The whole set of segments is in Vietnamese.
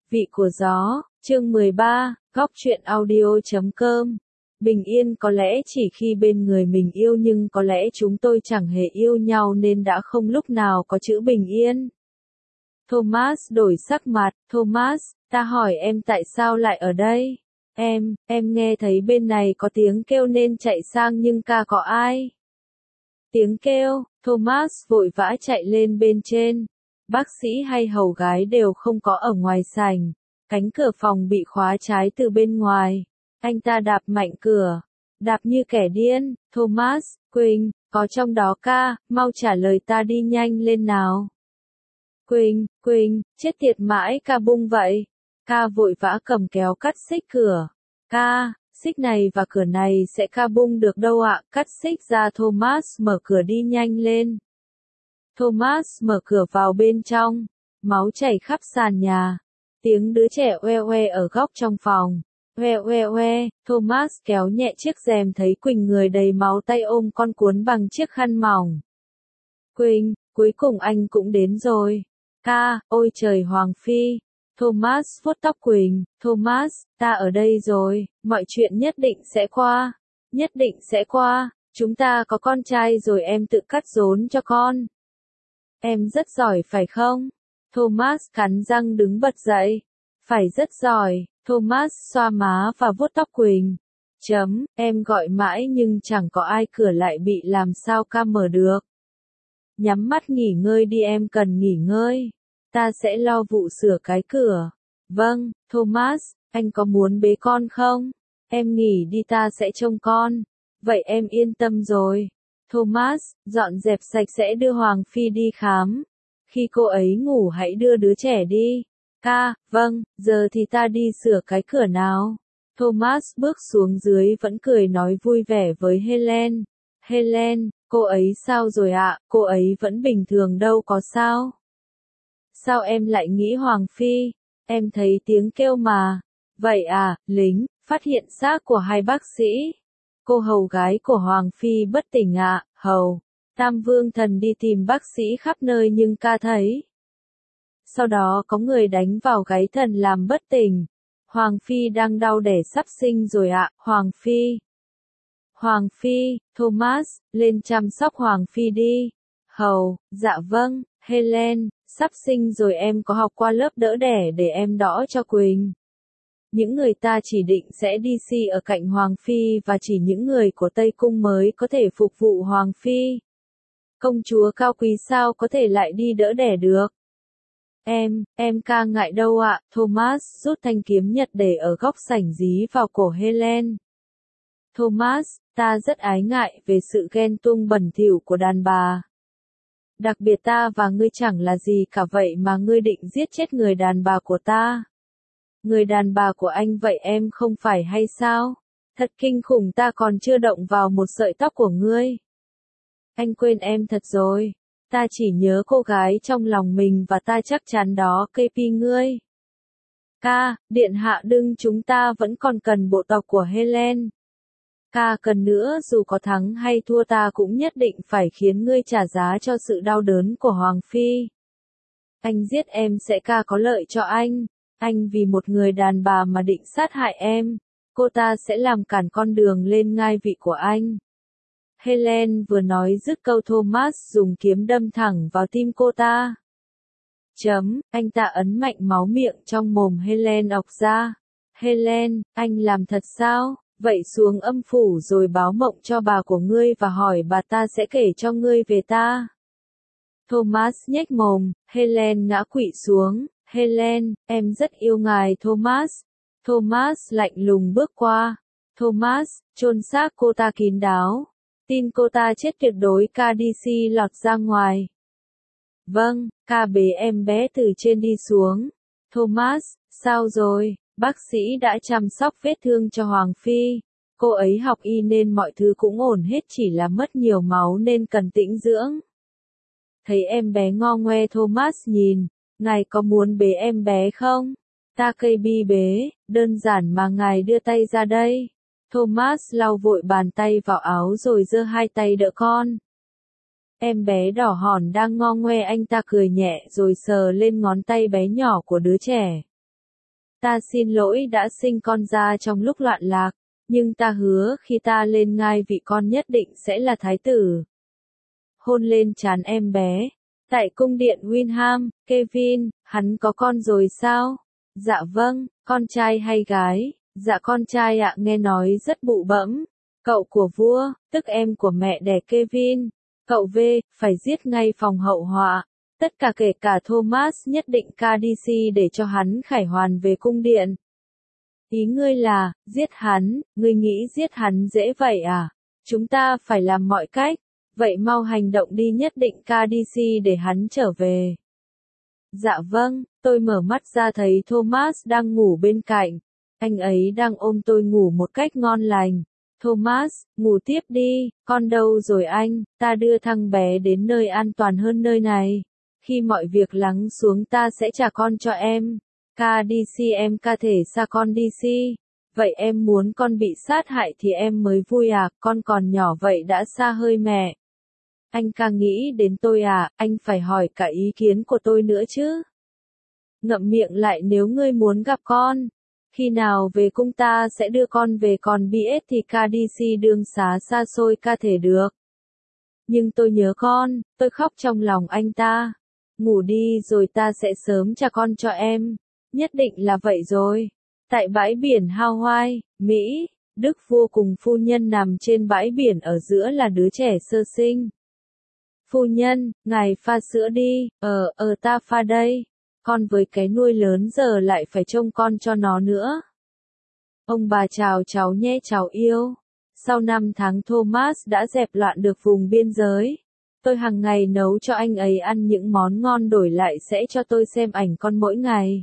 Vị của gió, chương 13, góc truyện audio.com. Bình yên có lẽ chỉ khi bên người mình yêu, nhưng có lẽ chúng tôi chẳng hề yêu nhau nên đã không lúc nào có chữ bình yên. Thomas đổi sắc mặt. Thomas, ta hỏi em tại sao lại ở đây? Em nghe thấy bên này có tiếng kêu nên chạy sang, nhưng ca có ai? Tiếng kêu. Thomas vội vã chạy lên bên trên. Bác sĩ hay hầu gái đều không có ở ngoài sảnh. Cánh cửa phòng bị khóa trái từ bên ngoài. Anh ta đạp mạnh cửa. Đạp như kẻ điên. Thomas, Quỳnh, có trong đó ca, mau trả lời ta đi, nhanh lên nào. Quỳnh, chết tiệt mãi ca bung vậy. Ca vội vã cầm kéo cắt xích cửa. Ca, xích này và cửa này sẽ ca bung được đâu ạ, cắt xích ra. Thomas mở cửa đi, nhanh lên. Thomas mở cửa vào bên trong. Máu chảy khắp sàn nhà. Tiếng đứa trẻ oe oe ở góc trong phòng. Oe oe oe. Thomas kéo nhẹ chiếc rèm, thấy Quỳnh người đầy máu, tay ôm con cuốn bằng chiếc khăn mỏng. Quỳnh, cuối cùng anh cũng đến rồi. Ca, ôi trời Hoàng Phi. Thomas vuốt tóc Quỳnh. Thomas, ta ở đây rồi, mọi chuyện nhất định sẽ qua. Nhất định sẽ qua, chúng ta có con trai rồi, em tự cắt rốn cho con. Em rất giỏi phải không? Thomas cắn răng đứng bật dậy. Phải rất giỏi. Thomas xoa má và vuốt tóc Quỳnh. Em gọi mãi nhưng chẳng có ai, cửa lại bị làm sao ca mở được. Nhắm mắt nghỉ ngơi đi, em cần nghỉ ngơi. Ta sẽ lo vụ sửa cái cửa. Vâng, Thomas, anh có muốn bế con không? Em nghỉ đi, ta sẽ trông con. Vậy em yên tâm rồi. Thomas, dọn dẹp sạch sẽ, đưa Hoàng Phi đi khám. Khi cô ấy ngủ hãy đưa đứa trẻ đi. Ca, vâng, giờ thì ta đi sửa cái cửa nào. Thomas bước xuống dưới vẫn cười nói vui vẻ với Helen. Helen, cô ấy sao rồi ạ? Cô ấy vẫn bình thường đâu có sao. Sao em lại nghĩ Hoàng Phi? Em thấy tiếng kêu mà. Vậy à, lính, phát hiện xác của hai bác sĩ. Cô hầu gái của Hoàng Phi bất tỉnh ạ, hầu. Tam Vương Thần đi tìm bác sĩ khắp nơi nhưng ca thấy. Sau đó có người đánh vào gáy thần làm bất tỉnh. Hoàng Phi đang đau đẻ sắp sinh rồi ạ, Hoàng Phi. Hoàng Phi, Thomas, lên chăm sóc Hoàng Phi đi. Hầu, dạ vâng, Helen, sắp sinh rồi, em có học qua lớp đỡ đẻ để em đỡ cho Quỳnh. Những người ta chỉ định sẽ đi si ở cạnh Hoàng Phi, và chỉ những người của Tây Cung mới có thể phục vụ Hoàng Phi. Công chúa cao quý sao có thể lại đi đỡ đẻ được? Em ca ngại đâu ạ. Thomas rút thanh kiếm nhật để ở góc sảnh dí vào cổ Helen. Thomas, ta rất ái ngại về sự ghen tuông bẩn thỉu của đàn bà. Đặc biệt ta và ngươi chẳng là gì cả, vậy mà ngươi định giết chết người đàn bà của ta. Người đàn bà của anh vậy em không phải hay sao? Thật kinh khủng, ta còn chưa động vào một sợi tóc của ngươi. Anh quên em thật rồi. Ta chỉ nhớ cô gái trong lòng mình và ta chắc chắn đó KP ngươi. Ca, điện hạ đừng, chúng ta vẫn còn cần bộ tộc của Helen. Ca cần nữa, dù có thắng hay thua ta cũng nhất định phải khiến ngươi trả giá cho sự đau đớn của Hoàng Phi. Anh giết em sẽ ca có lợi cho anh. Anh vì một người đàn bà mà định sát hại em. Cô ta sẽ làm cản con đường lên ngai vị của anh. Helen vừa nói dứt câu, Thomas dùng kiếm đâm thẳng vào tim cô ta. Anh ta ấn mạnh, máu miệng trong mồm Helen ọc ra. Helen, anh làm thật sao? Vậy xuống âm phủ rồi báo mộng cho bà của ngươi và hỏi bà ta sẽ kể cho ngươi về ta. Thomas nhếch mồm. Helen ngã quỵ xuống. Helen, em rất yêu ngài Thomas. Thomas lạnh lùng bước qua. Thomas, chôn xác cô ta kín đáo. Tin cô ta chết tuyệt đối. Ca đi si lọt ra ngoài. Vâng, ca bế em bé từ trên đi xuống. Thomas, sao rồi? Bác sĩ đã chăm sóc vết thương cho Hoàng Phi. Cô ấy học y nên mọi thứ cũng ổn hết, chỉ là mất nhiều máu nên cần tĩnh dưỡng. Thấy em bé ngo ngoe, Thomas nhìn. Ngài có muốn bế em bé không? Ta cây bi bế, đơn giản mà, ngài đưa tay ra đây. Thomas lau vội bàn tay vào áo rồi giơ hai tay đỡ con. Em bé đỏ hòn đang ngo ngoe, anh ta cười nhẹ rồi sờ lên ngón tay bé nhỏ của đứa trẻ. Ta xin lỗi đã sinh con ra trong lúc loạn lạc, nhưng ta hứa khi ta lên ngai vị con nhất định sẽ là thái tử. Hôn lên trán em bé. Tại cung điện Winham, Kevin, hắn có con rồi sao? Dạ vâng, con trai hay gái? Dạ con trai ạ, nghe nói rất bụ bẫm. Cậu của vua, tức em của mẹ đẻ Kevin. Cậu V, phải giết ngay phòng hậu họa. Tất cả kể cả Thomas nhất định Cardiff để cho hắn khải hoàn về cung điện. Ý ngươi là, giết hắn, ngươi nghĩ giết hắn dễ vậy à? Chúng ta phải làm mọi cách. Vậy mau hành động đi, nhất định Cardiff để hắn trở về. Dạ vâng, tôi mở mắt ra thấy Thomas đang ngủ bên cạnh. Anh ấy đang ôm tôi ngủ một cách ngon lành. Thomas, ngủ tiếp đi, con đâu rồi anh, ta đưa thằng bé đến nơi an toàn hơn nơi này. Khi mọi việc lắng xuống ta sẽ trả con cho em. Cardiff em ca thể xa con DC. Vậy em muốn con bị sát hại thì em mới vui à, con còn nhỏ vậy đã xa hơi mẹ. Anh ca nghĩ đến tôi à, anh phải hỏi cả ý kiến của tôi nữa chứ. Ngậm miệng lại nếu ngươi muốn gặp con. Khi nào về cung ta sẽ đưa con về, còn BS thì Cardiff đường xá xa xôi ca thể được. Nhưng tôi nhớ con, tôi khóc trong lòng anh ta. Ngủ đi rồi ta sẽ sớm trả con cho em. Nhất định là vậy rồi. Tại bãi biển Hawaii, Mỹ, Đức vua cùng phu nhân nằm trên bãi biển, ở giữa là đứa trẻ sơ sinh. Phu nhân, ngài pha sữa đi, ta pha đây. Con với cái nuôi lớn giờ lại phải trông con cho nó nữa. Ông bà chào cháu nhé cháu yêu. Sau 5 tháng Thomas đã dẹp loạn được vùng biên giới. Tôi hàng ngày nấu cho anh ấy ăn những món ngon, đổi lại sẽ cho tôi xem ảnh con mỗi ngày.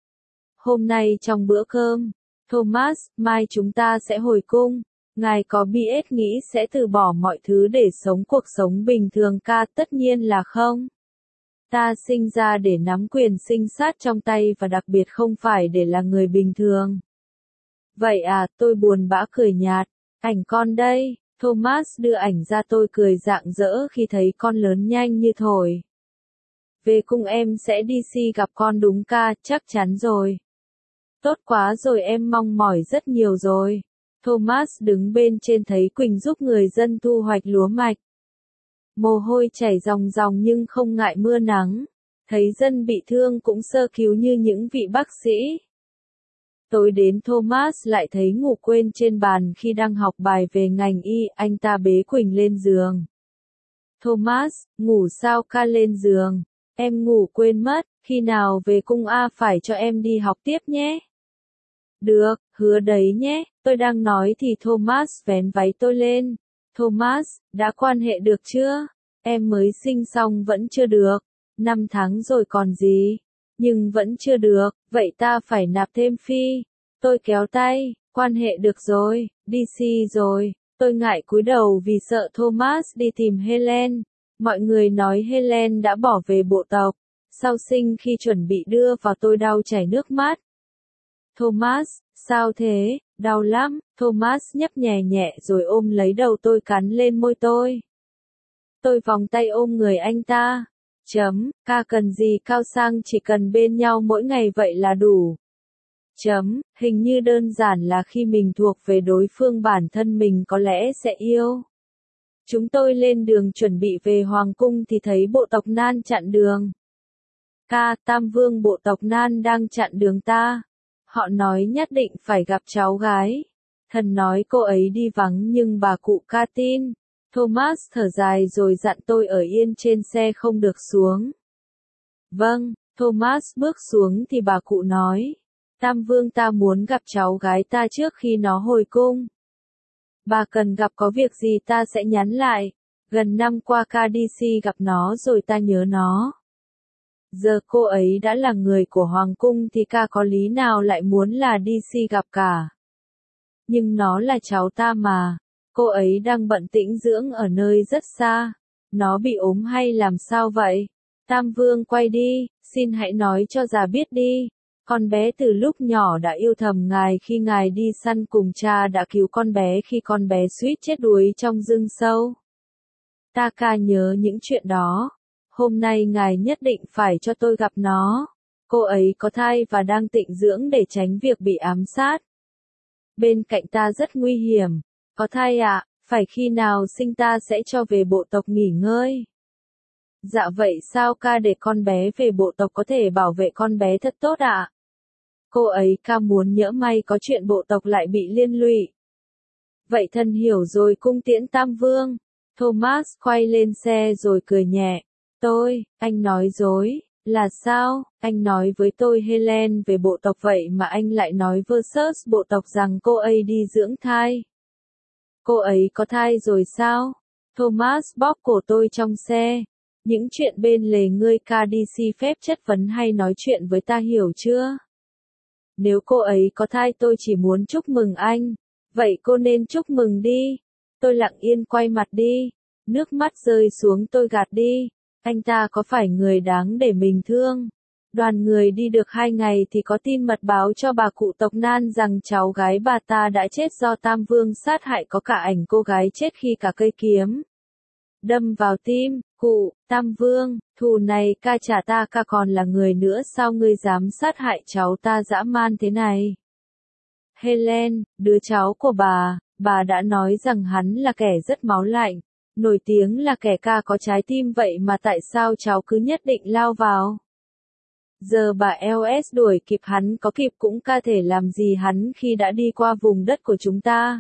Hôm nay trong bữa cơm, Thomas, mai chúng ta sẽ hồi cung. Ngài có BS nghĩ sẽ từ bỏ mọi thứ để sống cuộc sống bình thường ca? Tất nhiên là không. Ta sinh ra để nắm quyền sinh sát trong tay và đặc biệt không phải để là người bình thường. Vậy à, tôi buồn bã cười nhạt. Ảnh con đây. Thomas đưa ảnh ra, tôi cười rạng rỡ khi thấy con lớn nhanh như thổi. Về cung em sẽ DC gặp con đúng ca, chắc chắn rồi. Tốt quá rồi, em mong mỏi rất nhiều rồi. Thomas đứng bên trên thấy Quỳnh giúp người dân thu hoạch lúa mạch. Mồ hôi chảy ròng ròng nhưng không ngại mưa nắng. Thấy dân bị thương cũng sơ cứu như những vị bác sĩ. Tối đến Thomas lại thấy ngủ quên trên bàn khi đang học bài về ngành y, anh ta bế Quỳnh lên giường. Thomas, ngủ sao ca? Lên giường. Em ngủ quên mất, khi nào về cung A phải cho em đi học tiếp nhé. Được, hứa đấy nhé, tôi đang nói thì Thomas vén váy tôi lên. Thomas, đã quan hệ được chưa? Em mới sinh xong vẫn chưa được. 5 tháng rồi còn gì. Nhưng vẫn chưa được, vậy ta phải nạp thêm phi. Tôi kéo tay, quan hệ được rồi, DC rồi. Tôi ngại cúi đầu vì sợ Thomas đi tìm Helen. Mọi người nói Helen đã bỏ về bộ tộc. Sau sinh khi chuẩn bị đưa vào tôi đau chảy nước mắt. Thomas, sao thế, đau lắm. Thomas nhấp nhẹ nhẹ rồi ôm lấy đầu tôi, cắn lên môi tôi. Tôi vòng tay ôm người anh ta. Ca cần gì cao sang, chỉ cần bên nhau mỗi ngày vậy là đủ. Hình như đơn giản là khi mình thuộc về đối phương bản thân mình có lẽ sẽ yêu. Chúng tôi lên đường chuẩn bị về hoàng cung thì thấy bộ tộc Nan chặn đường. Tam vương bộ tộc Nan đang chặn đường ta. Họ nói nhất định phải gặp cháu gái. Thần nói cô ấy đi vắng nhưng bà cụ ca tin. Thomas thở dài rồi dặn tôi ở yên trên xe không được xuống. Vâng, Thomas bước xuống thì bà cụ nói. Tam vương ta muốn gặp cháu gái ta trước khi nó hồi cung. Bà cần gặp có việc gì ta sẽ nhắn lại. Gần năm qua Cardiff gặp nó rồi ta nhớ nó. Giờ cô ấy đã là người của hoàng cung thì ca có lý nào lại muốn là DC gặp cả. Nhưng nó là cháu ta mà. Cô ấy đang bận tĩnh dưỡng ở nơi rất xa. Nó bị ốm hay làm sao vậy? Tam vương quay đi, xin hãy nói cho già biết đi. Con bé từ lúc nhỏ đã yêu thầm ngài, khi ngài đi săn cùng cha đã cứu con bé khi con bé suýt chết đuối trong rừng sâu. Ta ca nhớ những chuyện đó. Hôm nay ngài nhất định phải cho tôi gặp nó. Cô ấy có thai và đang tịnh dưỡng để tránh việc bị ám sát. Bên cạnh ta rất nguy hiểm. Có thai ạ, phải khi nào sinh ta sẽ cho về bộ tộc nghỉ ngơi. Dạ vậy sao ca để con bé về bộ tộc có thể bảo vệ con bé thật tốt ạ? Cô ấy ca muốn nhỡ may có chuyện bộ tộc lại bị liên lụy. Vậy thân hiểu rồi cung tiễn Tam Vương. Thomas quay lên xe rồi cười nhẹ. Anh nói dối, là sao? Anh nói với tôi Helen về bộ tộc vậy mà anh lại nói versus bộ tộc rằng cô ấy đi dưỡng thai. Cô ấy có thai rồi sao? Thomas bóp cổ tôi trong xe. Những chuyện bên lề ngươi ca đi xin phép chất vấn hay nói chuyện với ta hiểu chưa? Nếu cô ấy có thai tôi chỉ muốn chúc mừng anh. Vậy cô nên chúc mừng đi. Tôi lặng yên quay mặt đi. Nước mắt rơi xuống tôi gạt đi. Anh ta có phải người đáng để mình thương? Đoàn người đi được 2 ngày thì có tin mật báo cho bà cụ tộc Nan rằng cháu gái bà ta đã chết do Tam Vương sát hại, có cả ảnh cô gái chết khi cả cây kiếm đâm vào tim. Cụ, Tam Vương, thù này ca trả ta, ca còn là người nữa sao ngươi dám sát hại cháu ta dã man thế này? Helen, đứa cháu của bà đã nói rằng hắn là kẻ rất máu lạnh, nổi tiếng là kẻ ca có trái tim, vậy mà tại sao cháu cứ nhất định lao vào? Giờ bà LS đuổi kịp hắn có kịp cũng ca thể làm gì hắn khi đã đi qua vùng đất của chúng ta.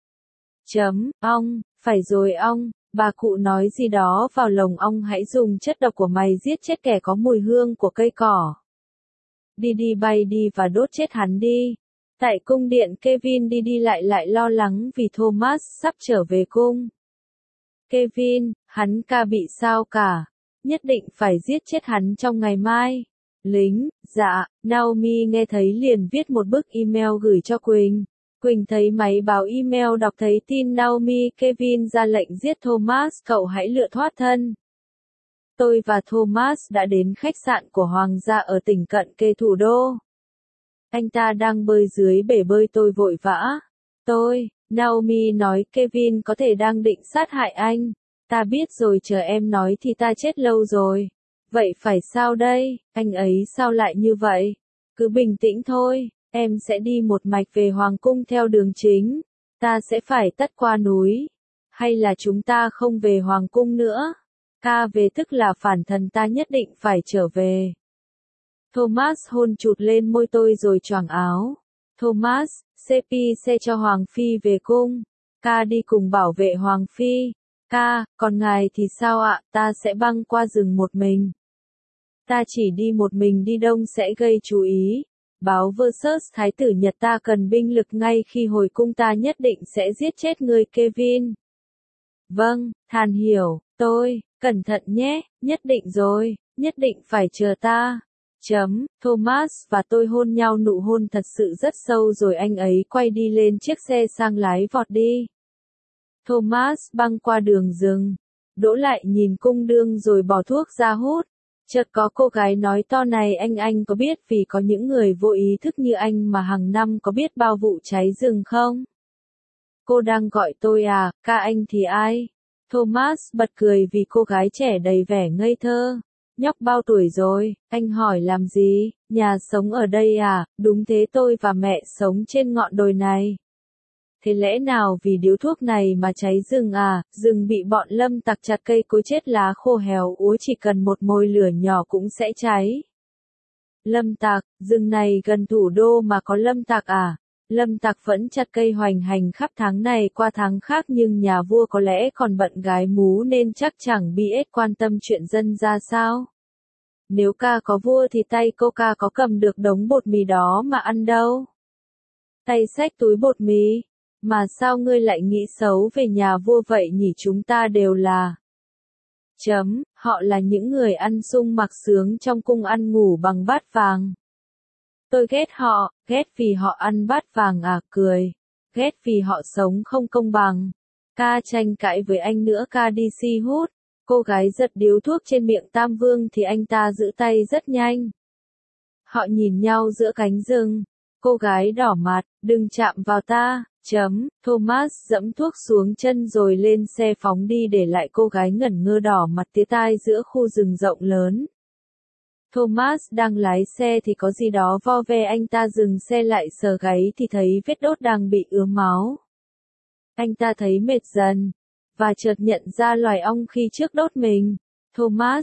Ong, phải rồi ong, bà cụ nói gì đó vào lồng ong, hãy dùng chất độc của mày giết chết kẻ có mùi hương của cây cỏ. Đi bay đi và đốt chết hắn đi. Tại cung điện Kevin đi lại lo lắng vì Thomas sắp trở về cung. Kevin, hắn ca bị sao cả? Nhất định phải giết chết hắn trong ngày mai. Lính, dạ, Naomi nghe thấy liền viết một bức email gửi cho Quỳnh. Quỳnh thấy máy báo email, đọc thấy tin Naomi, Kevin ra lệnh giết Thomas, cậu hãy lựa thoát thân. Tôi và Thomas đã đến khách sạn của Hoàng gia ở tỉnh cận kề thủ đô. Anh ta đang bơi dưới bể bơi, tôi vội vã. Naomi nói Kevin có thể đang định sát hại anh. Ta biết rồi, chờ em nói thì ta chết lâu rồi. Vậy phải sao đây, anh ấy sao lại như vậy? Cứ bình tĩnh thôi, em sẽ đi một mạch về Hoàng cung theo đường chính. Ta sẽ phải tắt qua núi. Hay là chúng ta không về Hoàng cung nữa? Ca về tức là phản thần, ta nhất định phải trở về. Thomas hôn chụt lên môi tôi rồi choàng áo. Thomas, CP xe cho Hoàng Phi về cung. Ca đi cùng bảo vệ Hoàng Phi. Ca, còn ngài thì sao ạ? Ta sẽ băng qua rừng một mình. Ta chỉ đi một mình, đi đông sẽ gây chú ý. Báo versus Thái tử Nhật, ta cần binh lực ngay khi hồi cung, ta nhất định sẽ giết chết người Kevin. Vâng, Than hiểu, cẩn thận nhé, nhất định rồi, nhất định phải chờ ta. Thomas và tôi hôn nhau, nụ hôn thật sự rất sâu rồi anh ấy quay đi lên chiếc xe sang lái vọt đi. Thomas băng qua đường rừng, đỗ lại nhìn cung đương rồi bỏ thuốc ra hút. Chợt có cô gái nói to, này anh có biết vì có những người vô ý thức như anh mà hàng năm có biết bao vụ cháy rừng không? Cô đang gọi tôi à, ca anh thì ai? Thomas bật cười vì cô gái trẻ đầy vẻ ngây thơ. Nhóc bao tuổi rồi, anh hỏi làm gì, nhà sống ở đây à? Đúng thế, tôi và mẹ sống trên ngọn đồi này. Thế lẽ nào vì điếu thuốc này mà cháy rừng à? Rừng bị bọn lâm tặc chặt, cây cối chết, lá khô héo úa, chỉ cần một mồi lửa nhỏ cũng sẽ cháy. Lâm tặc, rừng này gần thủ đô mà có lâm tặc à? Lâm tặc vẫn chặt cây hoành hành khắp tháng này qua tháng khác, nhưng nhà vua có lẽ còn bận gái mú nên chắc chẳng biết quan tâm chuyện dân ra sao. Nếu ca có vua thì tay cô ca có cầm được đống bột mì đó mà ăn đâu. Tay xách túi bột mì. Mà sao ngươi lại nghĩ xấu về nhà vua vậy nhỉ? Chúng ta đều là. Họ là những người ăn sung mặc sướng trong cung, ăn ngủ bằng bát vàng. Tôi ghét họ, ghét vì họ ăn bát vàng à? Cười. Ghét vì họ sống không công bằng. Ca tranh cãi với anh nữa, ca đi si hút. Cô gái giật điếu thuốc trên miệng Tam Vương thì anh ta giữ tay rất nhanh. Họ nhìn nhau giữa cánh rừng. Cô gái đỏ mặt, đừng chạm vào ta. Thomas dẫm thuốc xuống chân rồi lên xe phóng đi, để lại cô gái ngẩn ngơ đỏ mặt tía tai giữa khu rừng rộng lớn. Thomas đang lái xe thì có gì đó vo ve anh ta dừng xe lại sờ gáy thì thấy vết đốt đang bị ứa máu. Anh ta thấy mệt dần, và chợt nhận ra loài ong khi trước đốt mình. Thomas,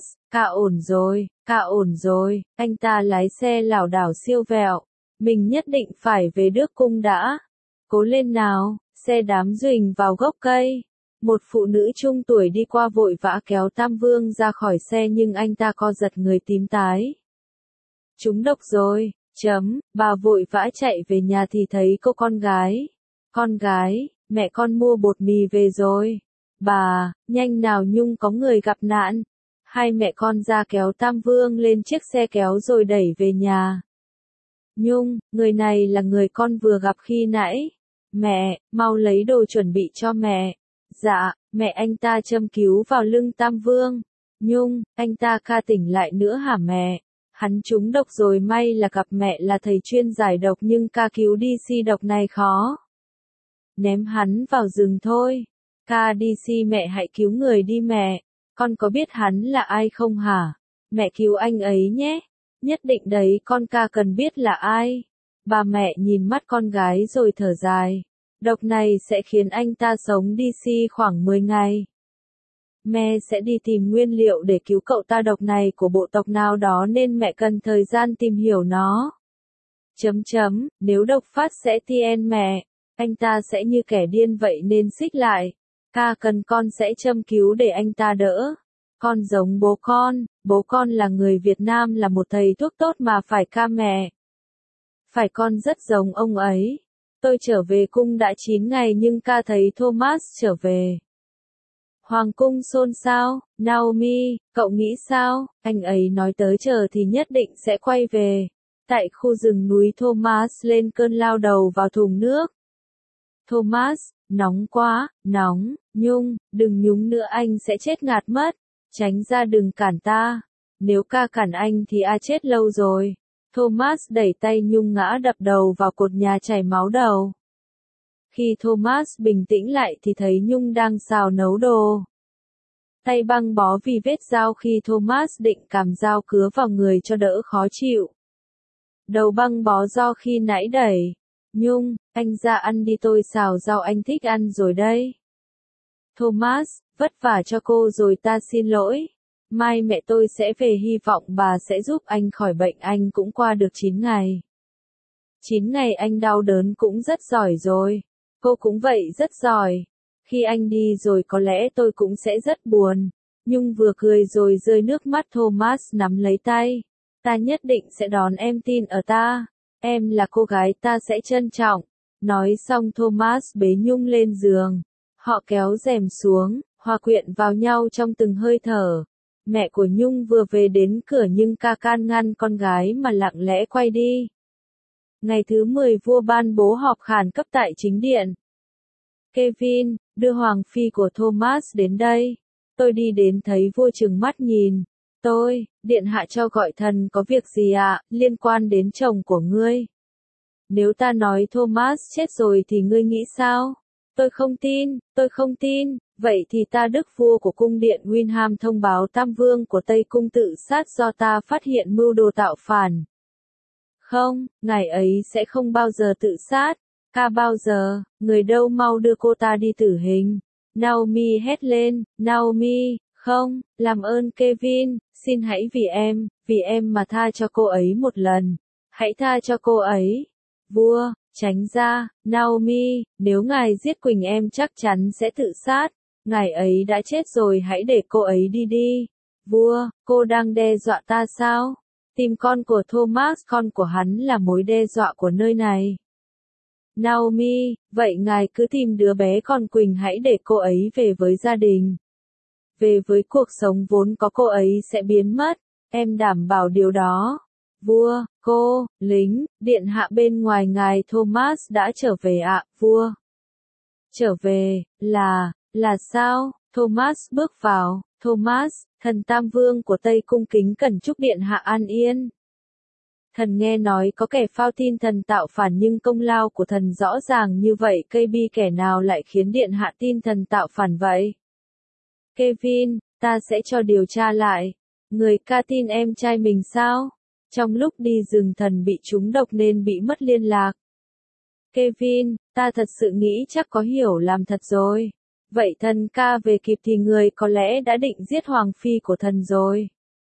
ca ổn rồi, anh ta lái xe lảo đảo siêu vẹo. Mình nhất định phải về Đức Cung đã. Cố lên nào, xe đám duỳnh vào gốc cây. Một phụ nữ trung tuổi đi qua vội vã kéo Tam Vương ra khỏi xe nhưng anh ta co giật người tím tái. Trúng độc rồi, bà vội vã chạy về nhà thì thấy cô con gái. Con gái, mẹ con mua bột mì về rồi. Bà, nhanh nào Nhung có người gặp nạn. Hai mẹ con ra kéo Tam Vương lên chiếc xe kéo rồi đẩy về nhà. Nhung, người này là người con vừa gặp khi nãy. Mẹ, mau lấy đồ chuẩn bị cho mẹ. Dạ, mẹ anh ta châm cứu vào lưng Tam Vương. Nhung, anh ta ca tỉnh lại nữa hả mẹ? Hắn trúng độc rồi may là gặp mẹ là thầy chuyên giải độc nhưng ca cứu DC độc này khó. Ném hắn vào rừng thôi. Ca DC mẹ hãy cứu người đi mẹ. Con có biết hắn là ai không hả? Mẹ cứu anh ấy nhé. Nhất định đấy con ca cần biết là ai. Bà mẹ nhìn mắt con gái rồi thở dài. Độc này sẽ khiến anh ta sống DC khoảng 10 ngày. Mẹ sẽ đi tìm nguyên liệu để cứu cậu ta. Độc này của bộ tộc nào đó nên mẹ cần thời gian tìm hiểu nó. Nếu độc phát sẽ TN mẹ. Anh ta sẽ như kẻ điên vậy nên xích lại. Ca cần con sẽ châm cứu để anh ta đỡ. Con giống bố con là người Việt Nam là một thầy thuốc tốt mà phải ca mẹ. Phải con rất giống ông ấy. Tôi trở về cung đã 9 ngày nhưng ca thấy Thomas trở về. Hoàng cung xôn xao, Naomi, cậu nghĩ sao? Anh ấy nói tới chờ thì nhất định sẽ quay về. Tại khu rừng núi Thomas lên cơn lao đầu vào thùng nước. Thomas, nóng quá, nóng, Nhung, đừng nhúng nữa anh sẽ chết ngạt mất. Tránh ra đừng cản ta. Nếu ca cản anh thì chết lâu rồi. Thomas đẩy tay Nhung ngã đập đầu vào cột nhà chảy máu đầu. Khi Thomas bình tĩnh lại thì thấy Nhung đang xào nấu đồ. Tay băng bó vì vết dao khi Thomas định cắm dao cứa vào người cho đỡ khó chịu. Đầu băng bó do khi nãy đẩy. Nhung, anh ra ăn đi tôi xào rau anh thích ăn rồi đây. Thomas, vất vả cho cô rồi ta xin lỗi. Mai mẹ tôi sẽ về hy vọng bà sẽ giúp anh khỏi bệnh anh cũng qua được 9 ngày. 9 ngày anh đau đớn cũng rất giỏi rồi. Cô cũng vậy rất giỏi. Khi anh đi rồi có lẽ tôi cũng sẽ rất buồn. Nhung vừa cười rồi rơi nước mắt. Thomas nắm lấy tay. Ta nhất định sẽ đón em tin ở ta. Em là cô gái ta sẽ trân trọng. Nói xong Thomas bế Nhung lên giường. Họ kéo rèm xuống, hòa quyện vào nhau trong từng hơi thở. Mẹ của Nhung vừa về đến cửa nhưng ca can ngăn con gái mà lặng lẽ quay đi. Ngày thứ 10 vua ban bố họp khẩn cấp tại chính điện. Kevin, đưa hoàng phi của Thomas đến đây. Tôi đi đến thấy vua trừng mắt nhìn. Tôi, điện hạ cho gọi thần có việc gì ạ, liên quan đến chồng của ngươi. Nếu ta nói Thomas chết rồi thì ngươi nghĩ sao? Tôi không tin, vậy thì ta đức vua của cung điện Winham thông báo Tam Vương của Tây Cung tự sát do ta phát hiện mưu đồ tạo phản. Không, ngài ấy sẽ không bao giờ tự sát. Ca bao giờ, người đâu mau đưa cô ta đi tử hình. Naomi hét lên, Naomi, không, làm ơn Kevin, xin hãy vì em mà tha cho cô ấy một lần. Hãy tha cho cô ấy. Vua, tránh ra, Naomi, nếu ngài giết Quỳnh em chắc chắn sẽ tự sát. Ngài ấy đã chết rồi hãy để cô ấy đi đi. Vua, cô đang đe dọa ta sao? Tìm con của Thomas, con của hắn là mối đe dọa của nơi này. Naomi, vậy ngài cứ tìm đứa bé con Quỳnh hãy để cô ấy về với gia đình. Về với cuộc sống vốn có cô ấy sẽ biến mất, em đảm bảo điều đó. Vua, cô, lính, điện hạ bên ngoài ngài Thomas đã trở về ạ, vua. Trở về, là sao? Thomas bước vào, Thomas, thần Tam Vương của Tây Cung kính cẩn chúc điện hạ an yên. Thần nghe nói có kẻ phao tin thần tạo phản nhưng công lao của thần rõ ràng như vậy cây bi kẻ nào lại khiến điện hạ tin thần tạo phản vậy? Kevin, ta sẽ cho điều tra lại. Người ca tin em trai mình sao? Trong lúc đi rừng thần bị trúng độc nên bị mất liên lạc. Kevin, ta thật sự nghĩ chắc có hiểu làm thật rồi. Vậy thần ca về kịp thì người có lẽ đã định giết hoàng phi của thần rồi.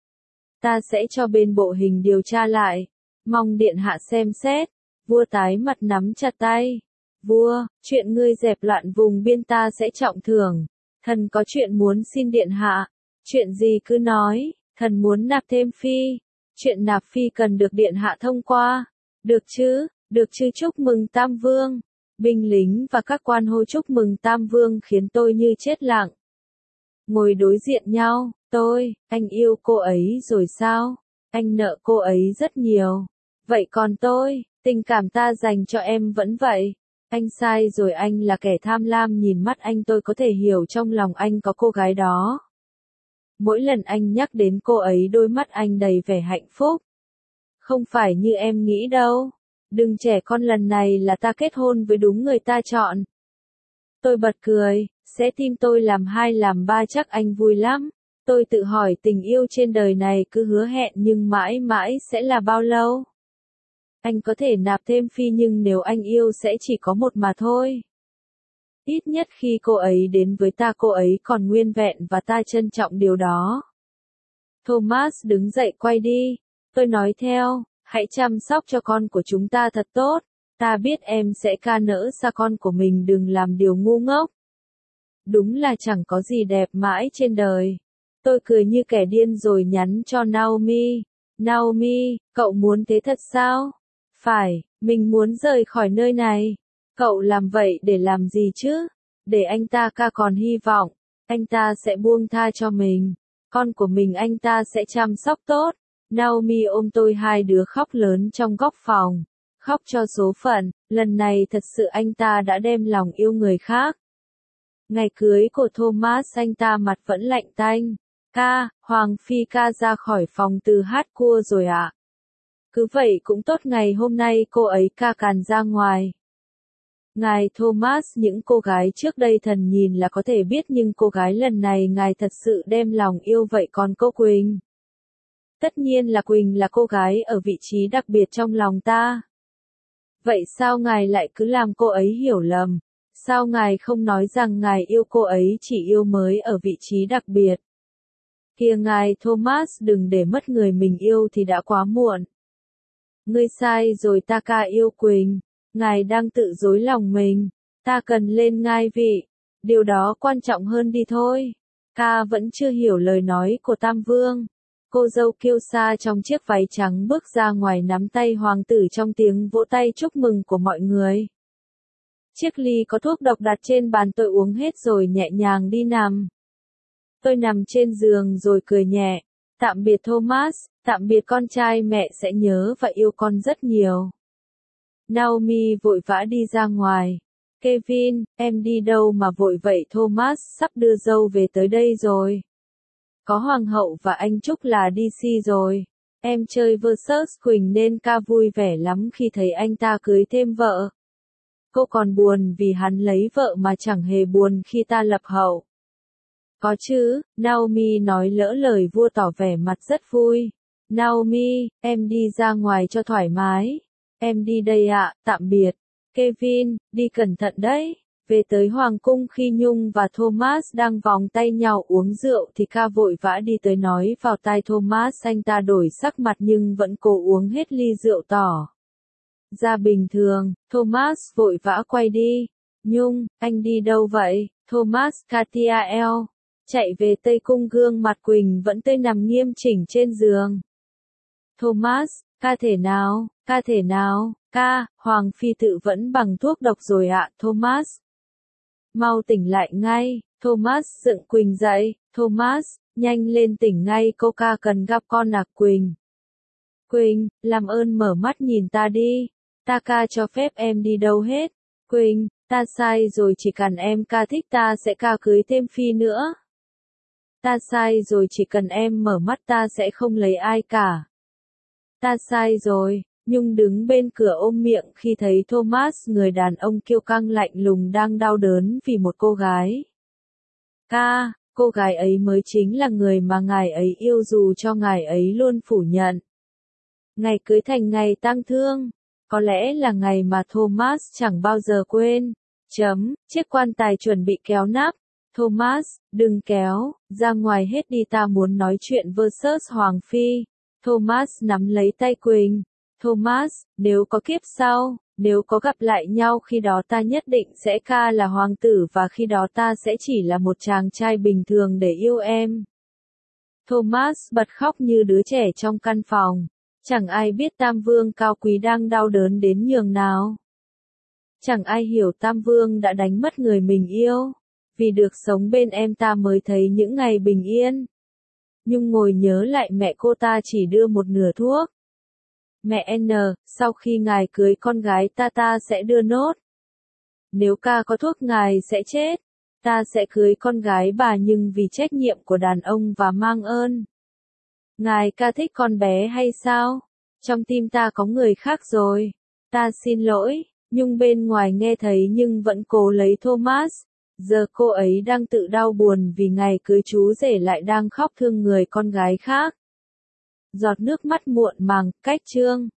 Ta sẽ cho bên bộ hình điều tra lại. Mong điện hạ xem xét. Vua tái mặt nắm chặt tay. Vua, chuyện ngươi dẹp loạn vùng biên ta sẽ trọng thưởng. Thần có chuyện muốn xin điện hạ. Chuyện gì cứ nói, thần muốn nạp thêm phi. Chuyện nạp phi cần được điện hạ thông qua. Được chứ chúc mừng Tam Vương. Binh lính và các quan hô chúc mừng Tam Vương khiến tôi như chết lặng. Ngồi đối diện nhau, anh yêu cô ấy rồi sao? Anh nợ cô ấy rất nhiều. Vậy còn tôi, tình cảm ta dành cho em vẫn vậy. Anh sai rồi, anh là kẻ tham lam, nhìn mắt anh tôi có thể hiểu trong lòng anh có cô gái đó. Mỗi lần anh nhắc đến cô ấy đôi mắt anh đầy vẻ hạnh phúc. Không phải như em nghĩ đâu. Đừng trẻ con, lần này là ta kết hôn với đúng người ta chọn. Tôi bật cười, sẽ tim tôi làm hai làm ba chắc anh vui lắm. Tôi tự hỏi tình yêu trên đời này cứ hứa hẹn nhưng mãi mãi sẽ là bao lâu? Anh có thể nạp thêm phi nhưng nếu anh yêu sẽ chỉ có một mà thôi. Ít nhất khi cô ấy đến với ta cô ấy còn nguyên vẹn và ta trân trọng điều đó. Thomas đứng dậy quay đi. Tôi nói theo, hãy chăm sóc cho con của chúng ta thật tốt. Ta biết em sẽ ca nỡ xa con của mình, đừng làm điều ngu ngốc. Đúng là chẳng có gì đẹp mãi trên đời. Tôi cười như kẻ điên rồi nhắn cho Naomi. Naomi, cậu muốn thế thật sao? Phải, mình muốn rời khỏi nơi này. Cậu làm vậy để làm gì chứ? Để anh ta ca còn hy vọng. Anh ta sẽ buông tha cho mình. Con của mình anh ta sẽ chăm sóc tốt. Naomi ôm tôi, hai đứa khóc lớn trong góc phòng. Khóc cho số phận, lần này thật sự anh ta đã đem lòng yêu người khác. Ngày cưới của Thomas anh ta mặt vẫn lạnh tanh. Hoàng phi ca ra khỏi phòng từ hát cua rồi ạ. Cứ vậy cũng tốt, ngày hôm nay cô ấy ca càn ra ngoài. Ngài Thomas, những cô gái trước đây thần nhìn là có thể biết nhưng cô gái lần này ngài thật sự đem lòng yêu, vậy còn cô Quỳnh? Tất nhiên là Quỳnh là cô gái ở vị trí đặc biệt trong lòng ta. Vậy sao ngài lại cứ làm cô ấy hiểu lầm? Sao ngài không nói rằng ngài yêu cô ấy chỉ yêu mới ở vị trí đặc biệt? Kìa ngài Thomas, đừng để mất người mình yêu thì đã quá muộn. Ngươi sai rồi, ta ca yêu Quỳnh. Ngài đang tự dối lòng mình. Ta cần lên ngai vị. Điều đó quan trọng hơn đi thôi. Ca vẫn chưa hiểu lời nói của Tam Vương. Cô dâu kiêu sa trong chiếc váy trắng bước ra ngoài nắm tay hoàng tử trong tiếng vỗ tay chúc mừng của mọi người. Chiếc ly có thuốc độc đặt trên bàn tôi uống hết rồi nhẹ nhàng đi nằm. Tôi nằm trên giường rồi cười nhẹ. Tạm biệt Thomas, tạm biệt con trai, mẹ sẽ nhớ và yêu con rất nhiều. Naomi vội vã đi ra ngoài. Kevin, em đi đâu mà vội vậy? Thomas sắp đưa dâu về tới đây rồi. Có hoàng hậu và anh Trúc là DC rồi. Em chơi versus Quỳnh nên ca vui vẻ lắm khi thấy anh ta cưới thêm vợ. Cô còn buồn vì hắn lấy vợ mà chẳng hề buồn khi ta lập hậu. Có chứ, Naomi nói lỡ lời, vua tỏ vẻ mặt rất vui. Naomi, em đi ra ngoài cho thoải mái. Em đi đây ạ, tạm biệt. Kevin, đi cẩn thận đấy. Về tới hoàng cung khi Nhung và Thomas đang vòng tay nhau uống rượu thì ca vội vã đi tới nói vào tai Thomas, anh ta đổi sắc mặt nhưng vẫn cố uống hết ly rượu tỏ ra bình thường. Thomas vội vã quay đi. Nhung, anh đi đâu vậy? Thomas Katia chạy về Tây Cung, gương mặt Quỳnh vẫn tươi nằm nghiêm chỉnh trên giường. Thomas, ca thể nào, Hoàng phi tự vẫn bằng thuốc độc rồi ạ. Thomas, mau tỉnh lại ngay. Thomas dựng Quỳnh dậy. Thomas, nhanh lên tỉnh ngay, cô ca cần gặp con ạ. Quỳnh, làm ơn mở mắt nhìn ta đi. Ta ca cho phép em đi đâu hết. Quỳnh, ta sai rồi, chỉ cần em ca thích ta sẽ ca cưới thêm phi nữa. Ta sai rồi, chỉ cần em mở mắt ta sẽ không lấy ai cả. Ta sai rồi. Nhung đứng bên cửa ôm miệng khi thấy Thomas, người đàn ông kiêu căng lạnh lùng đang đau đớn vì một cô gái. cô gái ấy mới chính là người mà ngài ấy yêu dù cho ngài ấy luôn phủ nhận. Ngày cưới thành ngày tang thương, có lẽ là ngày mà Thomas chẳng bao giờ quên. Chiếc quan tài chuẩn bị kéo nắp. Thomas, đừng kéo, ra ngoài hết đi, ta muốn nói chuyện versus Hoàng Phi. Thomas nắm lấy tay Quỳnh. Thomas, nếu có kiếp sau, nếu có gặp lại nhau khi đó ta nhất định sẽ ca là hoàng tử và khi đó ta sẽ chỉ là một chàng trai bình thường để yêu em. Thomas bật khóc như đứa trẻ trong căn phòng. Chẳng ai biết Tam Vương cao quý đang đau đớn đến nhường nào. Chẳng ai hiểu Tam Vương đã đánh mất người mình yêu. Vì được sống bên em ta mới thấy những ngày bình yên. Nhung ngồi nhớ lại mẹ cô ta chỉ đưa một nửa thuốc. Mẹ N, sau khi ngài cưới con gái ta sẽ đưa nốt. Nếu ca có thuốc ngài sẽ chết. Ta sẽ cưới con gái bà nhưng vì trách nhiệm của đàn ông và mang ơn. Ngài ca thích con bé hay sao? Trong tim ta có người khác rồi. Ta xin lỗi. Nhung bên ngoài nghe thấy nhưng vẫn cố lấy Thomas. Giờ cô ấy đang tự đau buồn vì ngày cưới chú rể lại đang khóc thương người con gái khác. Giọt nước mắt muộn màng, cách chương.